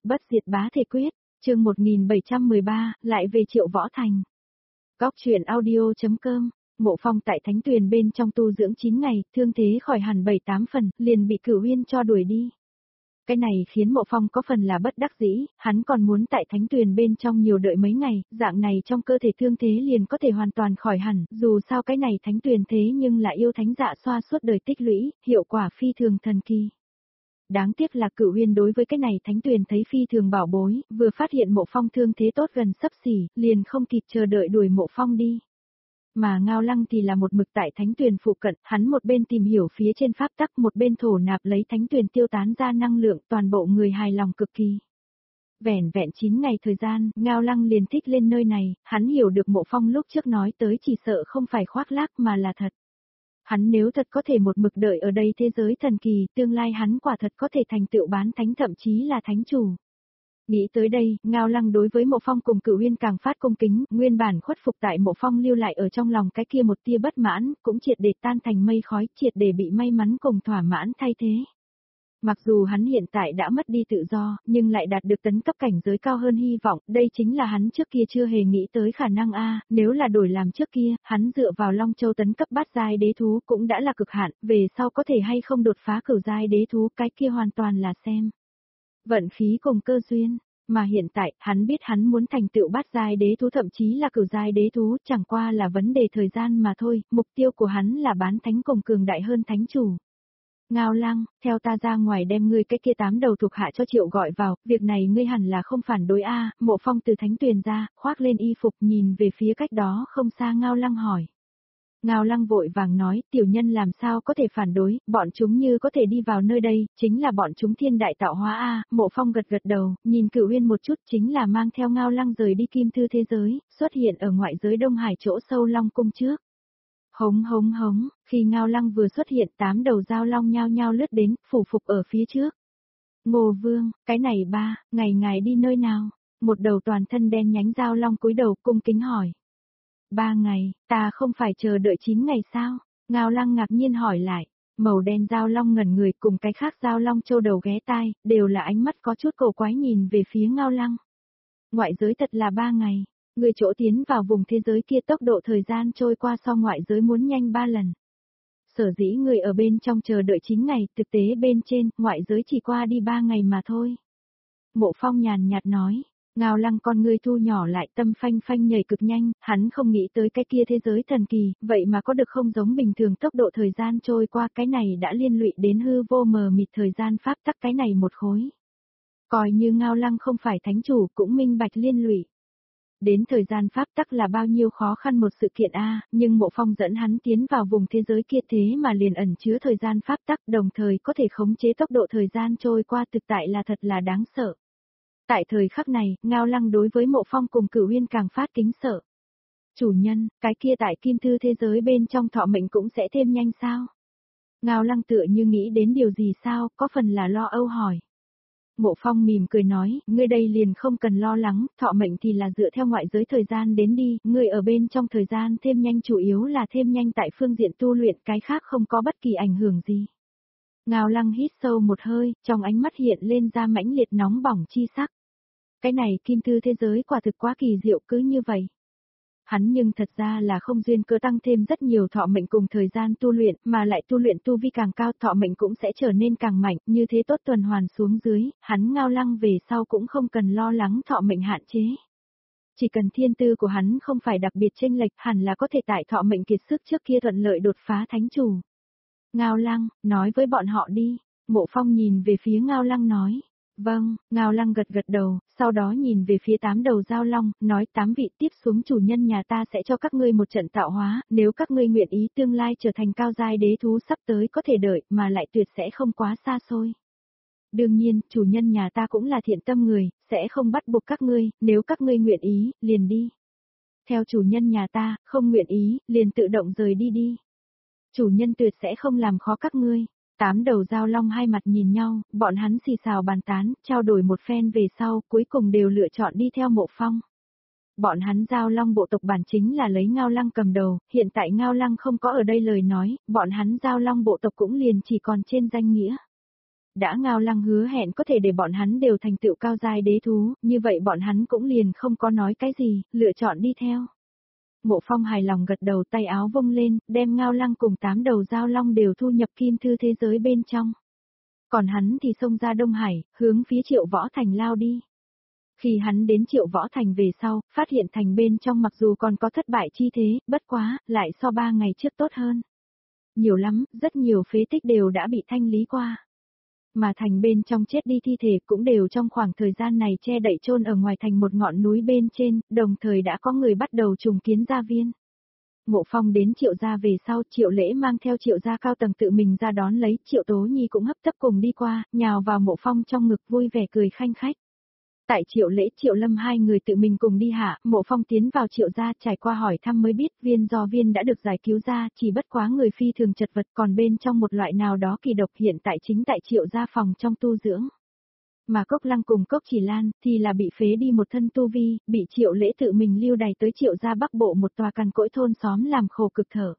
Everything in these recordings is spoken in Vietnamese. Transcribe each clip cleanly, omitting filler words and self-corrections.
Bất diệt bá thể quyết, chương 1713, lại về Triệu Võ Thành. Góc truyện audio.com. Mộ Phong tại Thánh Tuyền bên trong tu dưỡng 9 ngày, thương thế khỏi hẳn 7-8 phần, liền bị Cửu Uyên cho đuổi đi. Cái này khiến Mộ Phong có phần là bất đắc dĩ, hắn còn muốn tại Thánh Tuyền bên trong nhiều đợi mấy ngày, dạng này trong cơ thể thương thế liền có thể hoàn toàn khỏi hẳn, dù sao cái này Thánh Tuyền thế nhưng là yêu thánh dạ xoa suốt đời tích lũy, hiệu quả phi thường thần kỳ. Đáng tiếc là Cửu Uyên đối với cái này Thánh Tuyền thấy phi thường bảo bối, vừa phát hiện Mộ Phong thương thế tốt gần sắp xỉ, liền không kịp chờ đợi đuổi Mộ Phong đi. Mà Ngao Lăng thì là một mực tại Thánh Tuyền phụ cận, hắn một bên tìm hiểu phía trên pháp tắc, một bên thổ nạp lấy Thánh Tuyền tiêu tán ra năng lượng, toàn bộ người hài lòng cực kỳ. Vẻn vẹn 9 ngày thời gian, Ngao Lăng liền thích lên nơi này, hắn hiểu được Mộ Phong lúc trước nói tới chỉ sợ không phải khoác lác mà là thật. Hắn nếu thật có thể một mực đợi ở đây thế giới thần kỳ, tương lai hắn quả thật có thể thành tựu bán thánh thậm chí là thánh chủ. Nghĩ tới đây, Ngao Lăng đối với Mộ Phong cùng Cửu Uyên càng phát cung kính, nguyên bản khuất phục tại Mộ Phong lưu lại ở trong lòng cái kia một tia bất mãn, cũng triệt để tan thành mây khói, triệt để bị may mắn cùng thỏa mãn thay thế. Mặc dù hắn hiện tại đã mất đi tự do, nhưng lại đạt được tấn cấp cảnh giới cao hơn hy vọng, đây chính là hắn trước kia chưa hề nghĩ tới khả năng nếu là đổi làm trước kia, hắn dựa vào Long Châu tấn cấp bát giai đế thú cũng đã là cực hạn, về sau có thể hay không đột phá cửu giai đế thú, cái kia hoàn toàn là xem vận khí cùng cơ duyên. Mà hiện tại, hắn biết hắn muốn thành tựu bát giai đế thú thậm chí là cửu giai đế thú, chẳng qua là vấn đề thời gian mà thôi, mục tiêu của hắn là bán thánh cùng cường đại hơn thánh chủ. Ngao Lăng, theo ta ra ngoài đem ngươi cái kia 8 đầu thuộc hạ cho Triệu gọi vào, việc này ngươi hẳn là không phản đối Mộ Phong từ Thánh Tuyền ra, khoác lên y phục nhìn về phía cách đó không xa Ngao Lăng hỏi. Ngao Lăng vội vàng nói, tiểu nhân làm sao có thể phản đối, bọn chúng như có thể đi vào nơi đây, chính là bọn chúng thiên đại tạo hóa Mộ Phong gật gật đầu, nhìn Cửu Uyên một chút chính là mang theo Ngao Lăng rời đi kim thư thế giới, xuất hiện ở ngoại giới Đông Hải chỗ sâu Long cung trước. Hống hống hống, khi Ngao Lăng vừa xuất hiện 8 đầu dao long nhao nhao lướt đến, phủ phục ở phía trước. Ngô Vương, cái này ngày ngài đi nơi nào? Một đầu toàn thân đen nhánh dao long cúi đầu cung kính hỏi. 3 ngày, ta không phải chờ đợi 9 ngày sao? Ngao Lăng ngạc nhiên hỏi lại. Màu đen dao long ngẩn người cùng cái khác dao long châu đầu ghé tai, đều là ánh mắt có chút cổ quái nhìn về phía Ngao Lăng. Ngoại giới thật là 3 ngày. Người chỗ tiến vào vùng thế giới kia tốc độ thời gian trôi qua so ngoại giới muốn nhanh 3 lần. Sở dĩ người ở bên trong chờ đợi 9 ngày, thực tế bên trên, ngoại giới chỉ qua đi 3 ngày mà thôi. Mộ Phong nhàn nhạt nói, Ngao Lăng con ngươi thu nhỏ lại tâm phanh phanh nhảy cực nhanh, hắn không nghĩ tới cái kia thế giới thần kỳ, vậy mà có được không giống bình thường tốc độ thời gian trôi qua, cái này đã liên lụy đến hư vô mờ mịt thời gian pháp tắc cái này một khối. Coi như Ngao Lăng không phải thánh chủ cũng minh bạch liên lụy. Đến thời gian pháp tắc là bao nhiêu khó khăn một sự kiện nhưng Mộ Phong dẫn hắn tiến vào vùng thế giới kia thế mà liền ẩn chứa thời gian pháp tắc, đồng thời có thể khống chế tốc độ thời gian trôi qua, thực tại là thật là đáng sợ. Tại thời khắc này, Ngao Lăng đối với Mộ Phong cùng Cửu Uyên càng phát kính sợ. Chủ nhân, cái kia tại kim thư thế giới bên trong thọ mệnh cũng sẽ thêm nhanh sao? Ngao Lăng tựa như nghĩ đến điều gì sao, có phần là lo âu hỏi. Mộ Phong mỉm cười nói, ngươi đây liền không cần lo lắng, thọ mệnh thì là dựa theo ngoại giới thời gian đến đi, ngươi ở bên trong thời gian thêm nhanh chủ yếu là thêm nhanh tại phương diện tu luyện, cái khác không có bất kỳ ảnh hưởng gì. Ngao Lăng hít sâu một hơi, trong ánh mắt hiện lên ra mãnh liệt nóng bỏng chi sắc. Cái này kim thư thế giới quả thực quá kỳ diệu cứ như vậy. Hắn nhưng thật ra là không duyên cớ tăng thêm rất nhiều thọ mệnh cùng thời gian tu luyện, mà lại tu luyện tu vi càng cao thọ mệnh cũng sẽ trở nên càng mạnh, như thế tốt tuần hoàn xuống dưới, hắn Ngao Lăng về sau cũng không cần lo lắng thọ mệnh hạn chế. Chỉ cần thiên tư của hắn không phải đặc biệt chênh lệch, hẳn là có thể tại thọ mệnh kiệt sức trước kia thuận lợi đột phá thánh chủ. Ngao Lăng, nói với bọn họ đi. Mộ Phong nhìn về phía Ngao Lăng nói. Vâng, Ngao Lăng gật gật đầu, sau đó nhìn về phía 8 đầu dao long, nói 8 vị tiếp xuống chủ nhân nhà ta sẽ cho các ngươi một trận tạo hóa, nếu các ngươi nguyện ý tương lai trở thành cao giai đế thú sắp tới có thể đợi, mà lại tuyệt sẽ không quá xa xôi. Đương nhiên, chủ nhân nhà ta cũng là thiện tâm người, sẽ không bắt buộc các ngươi, nếu các ngươi nguyện ý, liền đi. Theo chủ nhân nhà ta, không nguyện ý, liền tự động rời đi đi. Chủ nhân tuyệt sẽ không làm khó các ngươi. 8 đầu dao long hai mặt nhìn nhau, bọn hắn xì xào bàn tán, trao đổi một phen về sau, cuối cùng đều lựa chọn đi theo Mộ Phong. Bọn hắn dao long bộ tộc bản chính là lấy Ngao Lăng cầm đầu, hiện tại Ngao Lăng không có ở đây lời nói, bọn hắn dao long bộ tộc cũng liền chỉ còn trên danh nghĩa. đã Ngao Lăng hứa hẹn có thể để bọn hắn đều thành tựu cao giai đế thú, như vậy bọn hắn cũng liền không có nói cái gì, lựa chọn đi theo. Mộ Phong hài lòng gật đầu, tay áo vung lên, đem Ngao Lăng cùng 8 đầu giao long đều thu nhập kim thư thế giới bên trong. Còn hắn thì xông ra Đông Hải, hướng phía Triệu Võ Thành lao đi. Khi hắn đến Triệu Võ Thành về sau, phát hiện thành bên trong mặc dù còn có thất bại chi thế, bất quá, lại so 3 ngày trước tốt hơn. Nhiều lắm, rất nhiều phế tích đều đã bị thanh lý qua. Mà thành bên trong chết đi thi thể cũng đều trong khoảng thời gian này che đậy chôn ở ngoài thành một ngọn núi bên trên, đồng thời đã có người bắt đầu trùng kiến gia viên. Mộ Phong đến Triệu gia về sau, Triệu Lễ mang theo Triệu gia cao tầng tự mình ra đón lấy, Triệu Tố Nhi cũng hấp tấp cùng đi qua, nhào vào Mộ Phong trong ngực vui vẻ cười khanh khách. Tại Triệu Lễ Triệu Lâm hai người tự mình cùng đi hạ, Mộ Phong tiến vào Triệu gia trải qua hỏi thăm mới biết Viên Do Viên đã được giải cứu ra, chỉ bất quá người phi thường chật vật còn bên trong một loại nào đó kỳ độc hiện tại chính tại Triệu gia phòng trong tu dưỡng. Mà Cốc Lăng cùng Cốc Chỉ Lan thì là bị phế đi một thân tu vi, bị Triệu Lễ tự mình lưu đày tới Triệu gia Bắc Bộ một tòa cằn cỗi thôn xóm làm khổ cực thở.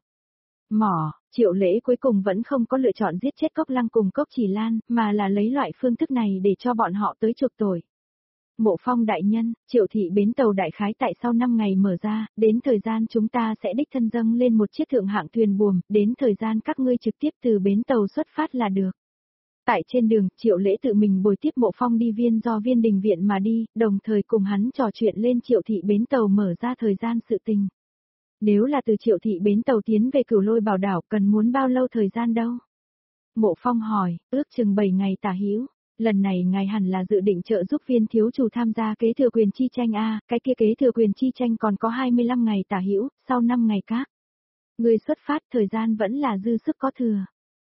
Mỏ, Triệu Lễ cuối cùng vẫn không có lựa chọn giết chết Cốc Lăng cùng Cốc Chỉ Lan, mà là lấy loại phương thức này để cho bọn họ tới chuộc tội. Mộ Phong đại nhân, Triệu thị bến tàu đại khái tại sau 5 ngày mở ra, đến thời gian chúng ta sẽ đích thân dâng lên một chiếc thượng hạng thuyền buồm, đến thời gian các ngươi trực tiếp từ bến tàu xuất phát là được. Tại trên đường, Triệu Lễ tự mình bồi tiếp Mộ Phong đi Viên Do Viên đình viện mà đi, đồng thời cùng hắn trò chuyện lên Triệu thị bến tàu mở ra thời gian sự tình. Nếu là từ Triệu thị bến tàu tiến về Cửu Lôi Bảo đảo cần muốn bao lâu thời gian đâu? Mộ Phong hỏi, ước chừng 7 ngày tả hữu. Lần này ngài hẳn là dự định trợ giúp Viên thiếu chủ tham gia kế thừa quyền chi tranh a, cái kia kế thừa quyền chi tranh còn có 25 ngày tả hữu, sau 5 ngày các. Người xuất phát thời gian vẫn là dư sức có thừa.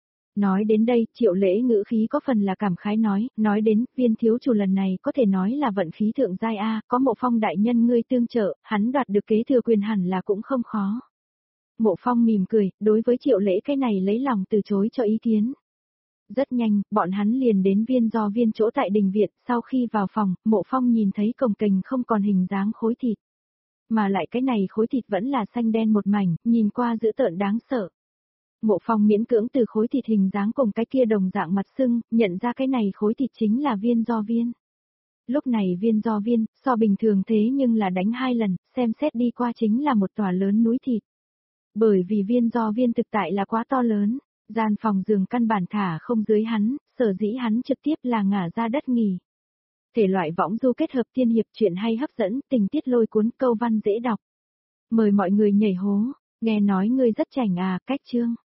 Nói đến đây, Triệu Lễ ngữ khí có phần là cảm khái nói đến, Viên thiếu chủ lần này có thể nói là vận khí thượng giai a, có Mộ Phong đại nhân ngươi tương trợ, hắn đoạt được kế thừa quyền hẳn là cũng không khó. Mộ Phong mỉm cười, đối với Triệu Lễ cái này lấy lòng từ chối cho ý kiến. Rất nhanh, bọn hắn liền đến Viên Do Viên chỗ tại đình viện, sau khi vào phòng, Mộ Phong nhìn thấy cồng kềnh không còn hình dáng khối thịt. Mà lại cái này khối thịt vẫn là xanh đen một mảnh, nhìn qua dữ tợn đáng sợ. Mộ Phong miễn cưỡng từ khối thịt hình dáng cùng cái kia đồng dạng mặt sưng, nhận ra cái này khối thịt chính là Viên Do Viên. Lúc này Viên Do Viên, so bình thường thế nhưng là đánh 2 lần, xem xét đi qua chính là một tòa lớn núi thịt. Bởi vì Viên Do Viên thực tại là quá to lớn. Gian phòng giường căn bản thả không dưới hắn, sở dĩ hắn trực tiếp là ngả ra đất nghỉ. Thể loại võng du kết hợp tiên hiệp truyện hay hấp dẫn, tình tiết lôi cuốn, câu văn dễ đọc. Mời mọi người nhảy hố, nghe nói ngươi rất chảnh à, cách chương.